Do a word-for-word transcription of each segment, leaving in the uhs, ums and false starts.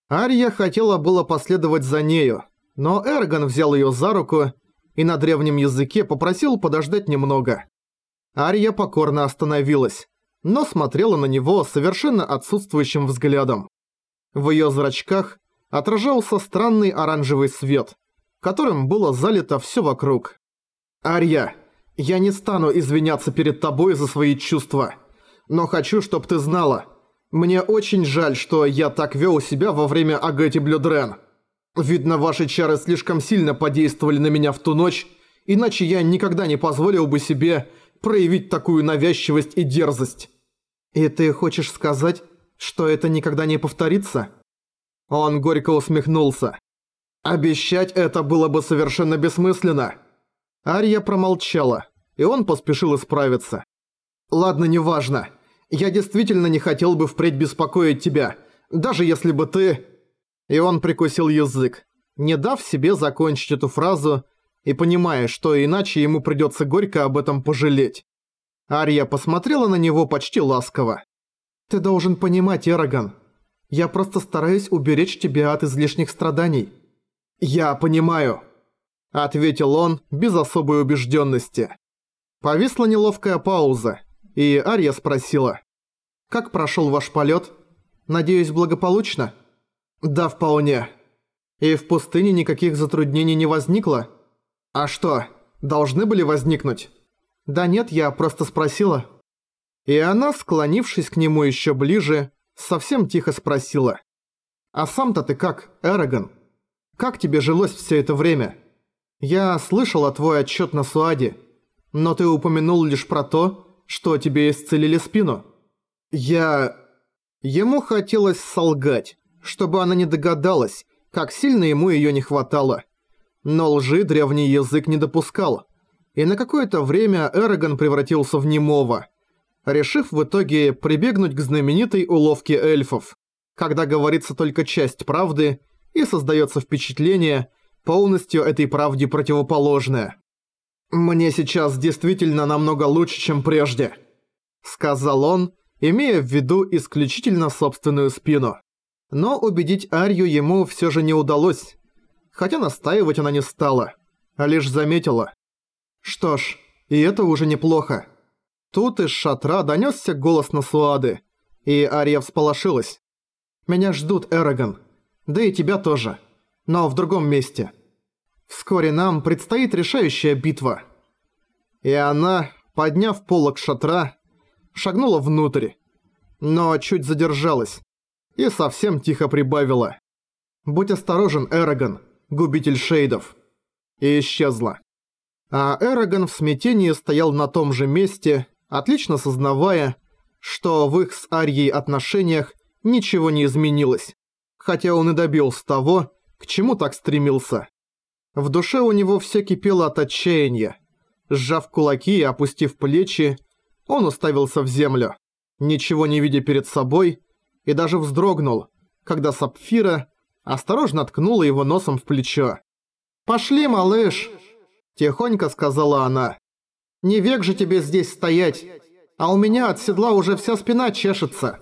Ария хотела было последовать за нею, но Эргон взял её за руку и на древнем языке попросил подождать немного. Ария покорно остановилась, но смотрела на него совершенно отсутствующим взглядом. В её зрачках отражался странный оранжевый свет, которым было залито всё вокруг. «Ария, я не стану извиняться перед тобой за свои чувства, но хочу, чтоб ты знала, мне очень жаль, что я так вёл себя во время Агати Блюдрен. Видно, ваши чары слишком сильно подействовали на меня в ту ночь, иначе я никогда не позволил бы себе проявить такую навязчивость и дерзость». «И ты хочешь сказать, что это никогда не повторится?» Он горько усмехнулся. «Обещать это было бы совершенно бессмысленно». Ария промолчала, и он поспешил исправиться. «Ладно, неважно. Я действительно не хотел бы впредь беспокоить тебя, даже если бы ты...» И он прикусил язык, не дав себе закончить эту фразу и понимая, что иначе ему придется горько об этом пожалеть. Ария посмотрела на него почти ласково. «Ты должен понимать, Эрагон, я просто стараюсь уберечь тебя от излишних страданий». «Я понимаю», — ответил он без особой убежденности. Повисла неловкая пауза, и Ария спросила: «Как прошел ваш полет? Надеюсь, благополучно?» «Да, вполне. И в пустыне никаких затруднений не возникло?» «А что, должны были возникнуть?» «Да нет, я просто спросила». И она, склонившись к нему еще ближе, совсем тихо спросила: «А сам-то ты как, Эрагон? Как тебе жилось все это время? Я слышала твой отчет на Суаде, но ты упомянул лишь про то, что тебе исцелили спину». «Я...» Ему хотелось солгать, чтобы она не догадалась, как сильно ему её не хватало. Но лжи древний язык не допускал, и на какое-то время Эрагон превратился в немого, решив в итоге прибегнуть к знаменитой уловке эльфов, когда говорится только часть правды и создаётся впечатление, полностью этой правде противоположное. «Мне сейчас действительно намного лучше, чем прежде», — сказал он, имея в виду исключительно собственную спину. Но убедить Арию ему всё же не удалось, хотя настаивать она не стала, а лишь заметила: «Что ж, и это уже неплохо». Тут из шатра донёсся голос Насуады, и Ария всполошилась. «Меня ждут, Эрагон. Да и тебя тоже. Но в другом месте. Вскоре нам предстоит решающая битва». И она, подняв полог шатра, шагнула внутрь, но чуть задержалась и совсем тихо прибавила: «Будь осторожен, Эрагон, губитель шейдов», и исчезла. А Эрагон в смятении стоял на том же месте, отлично сознавая, что в их с Арией отношениях ничего не изменилось, хотя он и добился того, к чему так стремился. В душе у него все кипело от отчаяния. Сжав кулаки и опустив плечи, он уставился в землю, ничего не видя перед собой, и даже вздрогнул, когда Сапфира осторожно ткнула его носом в плечо. «Пошли, малыш!» – тихонько сказала она. «Не век же тебе здесь стоять, а у меня от седла уже вся спина чешется».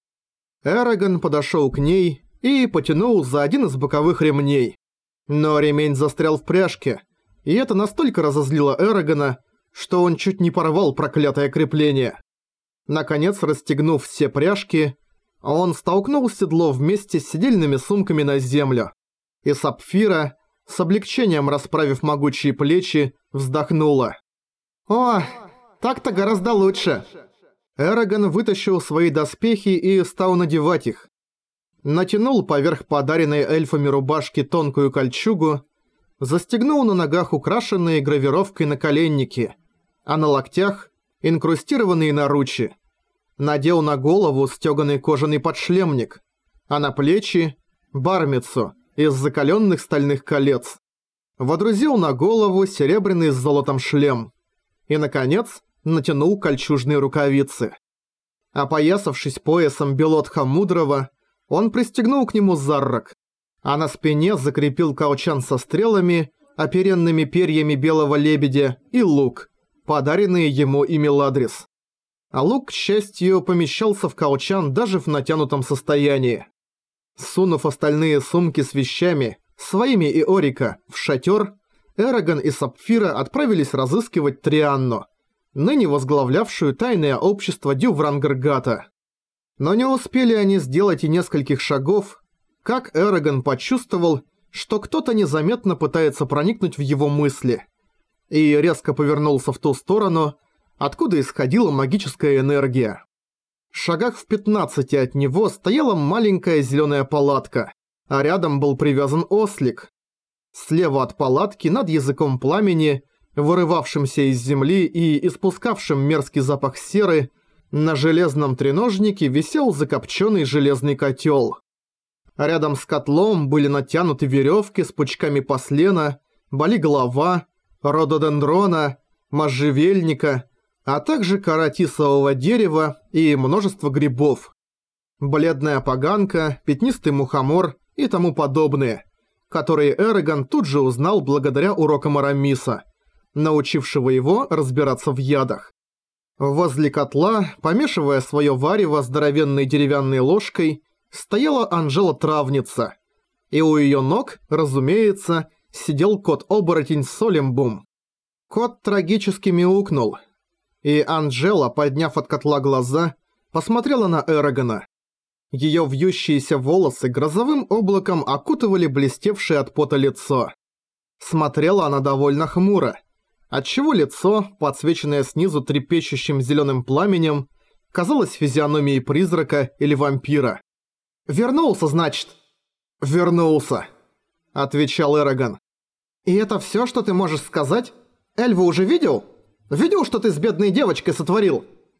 Эрагон подошел к ней и потянул за один из боковых ремней. Но ремень застрял в пряжке, и это настолько разозлило Эрагона, что он чуть не порвал проклятое крепление. Наконец, расстегнув все пряжки, он столкнул седло вместе с седельными сумками на землю. И Сапфира, с облегчением расправив могучие плечи, вздохнула. «О, так-то гораздо лучше». Эрагон вытащил свои доспехи и стал надевать их. Натянул поверх подаренной эльфами рубашки тонкую кольчугу, застегнул на ногах украшенные гравировкой наколенники, а на локтях инкрустированные наручи. Надел на голову стёганый кожаный подшлемник, а на плечи – бармицу из закалённых стальных колец. Водрузил на голову серебряный с золотом шлем. И, наконец, натянул кольчужные рукавицы. Опоясавшись поясом Белотха Мудрого, он пристегнул к нему заррак, а на спине закрепил колчан со стрелами, оперенными перьями белого лебедя, и лук, подаренные ему и Меладрис. А лук, к счастью, помещался в колчан даже в натянутом состоянии. Сунув остальные сумки с вещами, своими и Орика, в шатер, Эрагон и Сапфира отправились разыскивать Трианну, ныне возглавлявшую тайное общество Дюврангергата. Но не успели они сделать и нескольких шагов, как Эрагон почувствовал, что кто-то незаметно пытается проникнуть в его мысли, и резко повернулся в ту сторону, откуда исходила магическая энергия. В шагах в пятнадцати от него стояла маленькая зеленая палатка, а рядом был привязан ослик. Слева от палатки над языком пламени, вырывавшимся из земли и испускавшим мерзкий запах серы, на железном треножнике висел закопченный железный котел. Рядом с котлом были натянуты веревки с пучками послена, болиголова, рододендрона, можжевельника, а также кора тисового дерева и множество грибов. Бледная поганка, пятнистый мухомор и тому подобное, которые Эрагон тут же узнал благодаря урокам Арамиса, научившего его разбираться в ядах. Возле котла, помешивая свое варево здоровенной деревянной ложкой, стояла Анжела-травница, и у ее ног, разумеется, сидел кот-оборотень Солимбум. Кот трагически мяукнул, и Анжела, подняв от котла глаза, посмотрела на Эрагона. Ее вьющиеся волосы грозовым облаком окутывали блестевшее от пота лицо. Смотрела она довольно хмуро, отчего лицо, подсвеченное снизу трепещущим зеленым пламенем, казалось физиономией призрака или вампира. «Вернулся, значит?» «Вернулся», — отвечал Эрагон. «И это всё, что ты можешь сказать? Эльву уже видел? Видел, что ты с бедной девочкой сотворил?»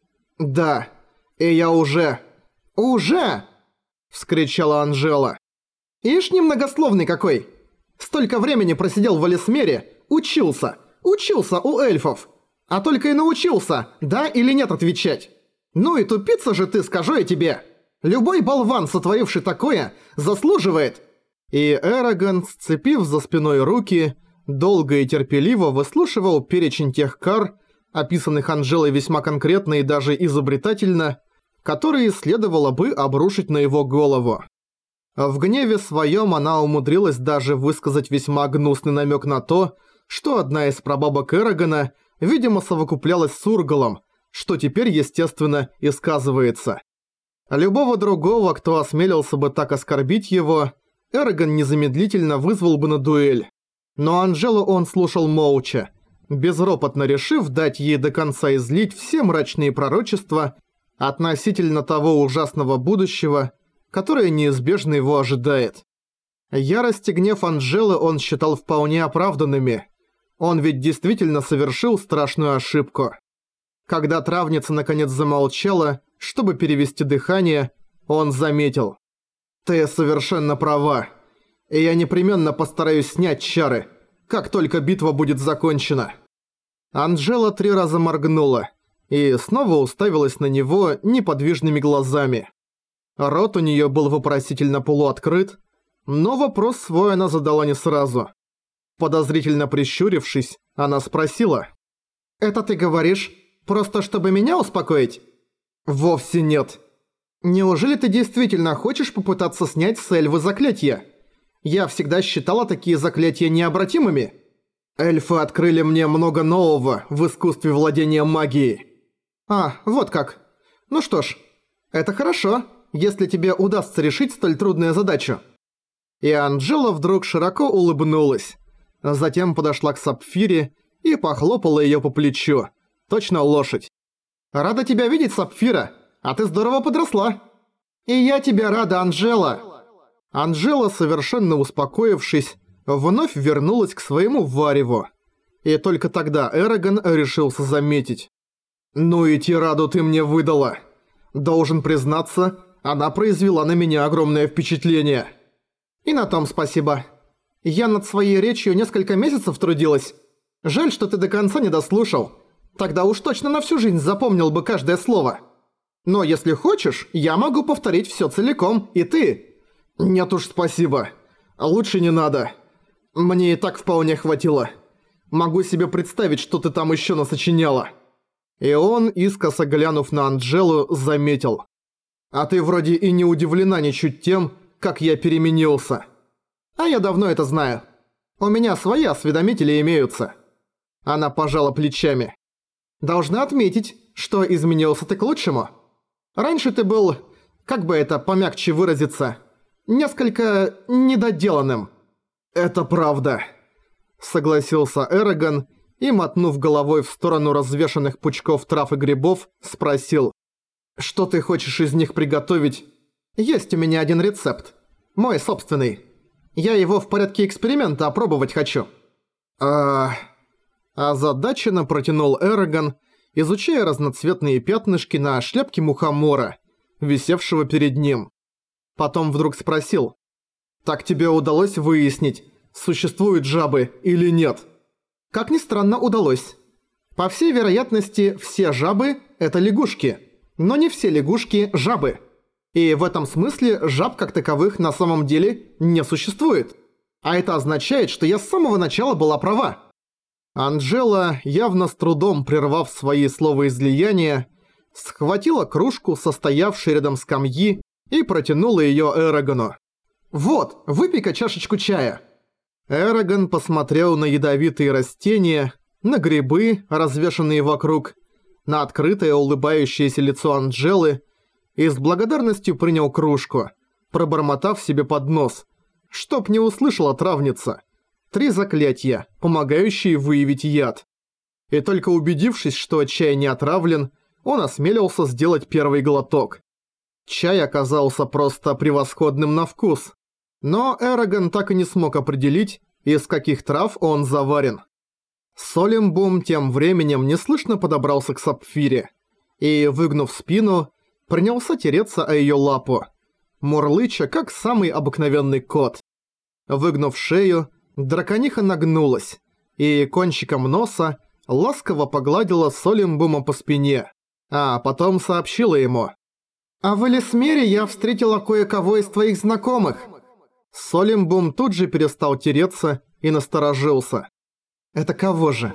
«Да, и я уже...» «Уже!» — вскричала Анжела. «Ишь, немногословный какой! Столько времени просидел в Элисмере, учился, учился у эльфов, а только и научился, да или нет отвечать. Ну и тупица же ты, скажу я тебе! Любой болван, сотворивший такое, заслуживает!» И Эрагон, сцепив за спиной руки, долго и терпеливо выслушивал перечень тех кар, описанных Анжелой весьма конкретно и даже изобретательно, которые следовало бы обрушить на его голову. В гневе своем она умудрилась даже высказать весьма гнусный намек на то, что одна из прабабок Эрагона, видимо, совокуплялась с Ургалом, что теперь, естественно, и сказывается. Любого другого, кто осмелился бы так оскорбить его, Эрагон незамедлительно вызвал бы на дуэль. Но Анжелу он слушал молча, безропотно решив дать ей до конца излить все мрачные пророчества относительно того ужасного будущего, которое неизбежно его ожидает. Ярость и гнев Анжелы он считал вполне оправданными. Он ведь действительно совершил страшную ошибку. Когда травница наконец замолчала, чтобы перевести дыхание, он заметил: «Ты совершенно права, и я непременно постараюсь снять чары, как только битва будет закончена». Анжела три раза моргнула и снова уставилась на него неподвижными глазами. Рот у нее был вопросительно полуоткрыт, но вопрос свой она задала не сразу. Подозрительно прищурившись, она спросила: «Это ты говоришь, просто чтобы меня успокоить?» «Вовсе нет. Неужели ты действительно хочешь попытаться снять с Эльвы заклятия? Я всегда считала такие заклятия необратимыми. Эльфы открыли мне много нового в искусстве владения магией». «А, вот как. Ну что ж, это хорошо, если тебе удастся решить столь трудную задачу». И Анжела вдруг широко улыбнулась. Затем подошла к Сапфире и похлопала её по плечу. Точно лошадь. «Рада тебя видеть, Сапфира, а ты здорово подросла». «И я тебя рада, Анжела». Анжела, совершенно успокоившись, вновь вернулась к своему вареву. И только тогда Эрагон решился заметить: «Ну и тираду ты мне выдала. Должен признаться, она произвела на меня огромное впечатление». «И на том спасибо. Я над своей речью несколько месяцев трудилась. Жаль, что ты до конца не дослушал. Тогда уж точно на всю жизнь запомнил бы каждое слово. Но если хочешь, я могу повторить всё целиком, и ты...» «Нет уж, спасибо. Лучше не надо. Мне и так вполне хватило. Могу себе представить, что ты там ещё насочиняла». И он, искоса глянув на Анжелу, заметил: «А ты вроде и не удивлена ничуть тем, как я переменился. А я давно это знаю. У меня свои осведомители имеются. Она пожала плечами. Должна отметить, что изменился ты к лучшему. Раньше ты был, как бы это помягче выразиться, несколько недоделанным. Это правда, согласился Эрагон и, мотнув головой в сторону развешанных пучков трав и грибов, спросил. Что ты хочешь из них приготовить? Есть у меня один рецепт. Мой собственный. Я его в порядке эксперимента опробовать хочу. А... Озадаченно протянул Эрагон, изучая разноцветные пятнышки на шляпке мухомора, висевшего перед ним. Потом вдруг спросил. Так тебе удалось выяснить, существуют жабы или нет? Как ни странно, удалось. По всей вероятности, все жабы – это лягушки. Но не все лягушки – жабы. И в этом смысле жаб как таковых на самом деле не существует. А это означает, что я с самого начала была права. Анжела, явно с трудом прервав свои словоизлияния, схватила кружку, состоявшей рядом скамьи, и протянула её Эрагону. «Вот, выпей-ка чашечку чая». Эрагон посмотрел на ядовитые растения, на грибы, развешанные вокруг, на открытое улыбающееся лицо Анжелы и с благодарностью принял кружку, пробормотав себе под нос, чтоб не услышала травница. Три заклятия, помогающие выявить яд. И только убедившись, что чай не отравлен, он осмелился сделать первый глоток. Чай оказался просто превосходным на вкус. Но Эрагон так и не смог определить, из каких трав он заварен. Солимбум тем временем неслышно подобрался к Сапфире и, выгнув спину, принялся тереться о её лапу, мурлыча, как самый обыкновенный кот. Выгнув шею, дракониха нагнулась и кончиком носа ласково погладила Солимбума по спине, а потом сообщила ему. «А в Элисмере я встретила кое-кого из твоих знакомых». Солимбум тут же перестал тереться и насторожился. «Это кого же?»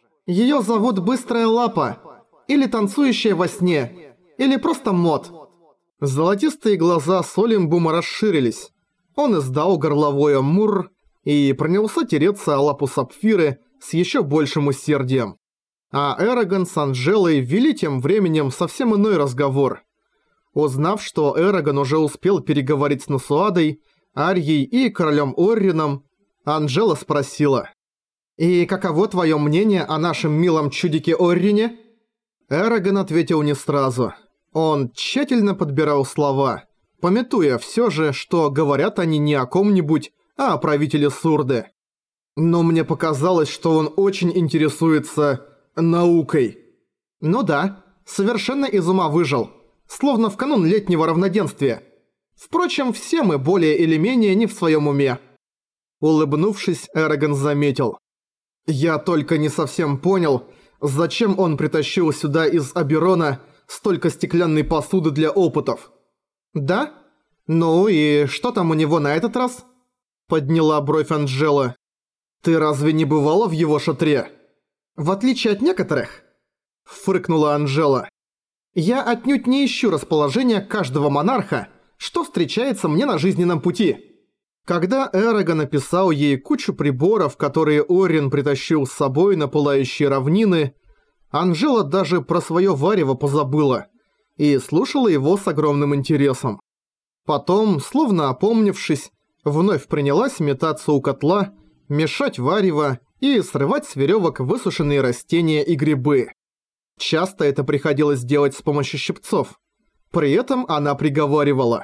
«Её зовут Быстрая Лапа, или Танцующая во сне, или просто Мод». Золотистые глаза Солимбума расширились. Он издал горловое «мурр» и принялся тереться о лапу Сапфиры с ещё большим усердием. А Эрагон с Анжелой вели тем временем совсем иной разговор. Узнав, что Эрагон уже успел переговорить с Насуадой, Арьей и королем Оррином, Анжела спросила. «И каково твое мнение о нашем милом чудике Оррине?» Эрагон ответил не сразу. Он тщательно подбирал слова, памятуя все же, что говорят они не о ком-нибудь, а о правителе Сурды. Но мне показалось, что он очень интересуется наукой. Ну да, совершенно из ума выжил, словно в канун летнего равноденствия. Впрочем, все мы более или менее не в своем уме. Улыбнувшись, Эрагон заметил. Я только не совсем понял, зачем он притащил сюда из Аберона столько стеклянной посуды для опытов. Да? Ну и что там у него на этот раз? Подняла бровь Анжела. Ты разве не бывала в его шатре? В отличие от некоторых, фыркнула Анжела. Я отнюдь не ищу расположения каждого монарха, что встречается мне на жизненном пути. Когда Эрагон написал ей кучу приборов, которые Оррин притащил с собой на пылающие равнины, Анжела даже про своё варево позабыла и слушала его с огромным интересом. Потом, словно опомнившись, вновь принялась метаться у котла, мешать варево и срывать с верёвок высушенные растения и грибы. Часто это приходилось делать с помощью щипцов. При этом она приговаривала.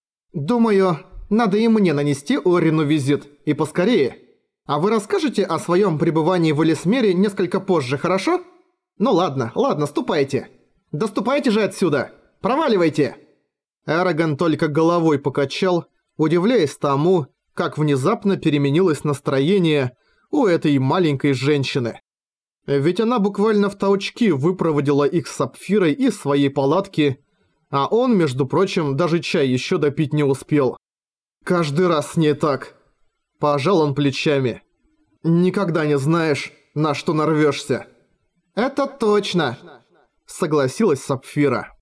«Думаю, надо и мне нанести Оррину визит, и поскорее. А вы расскажете о своем пребывании в Элисмере несколько позже, хорошо? Ну ладно, ладно, ступайте. Да ступайте же отсюда! Проваливайте!» Эрагон только головой покачал, удивляясь тому, как внезапно переменилось настроение у этой маленькой женщины. Ведь она буквально в толчки выпроводила их с Сапфирой из своей палатки, а он, между прочим, даже чай еще допить не успел. Каждый раз с ней так. Пожал он плечами. Никогда не знаешь, на что нарвешься. Это точно, согласилась Сапфира.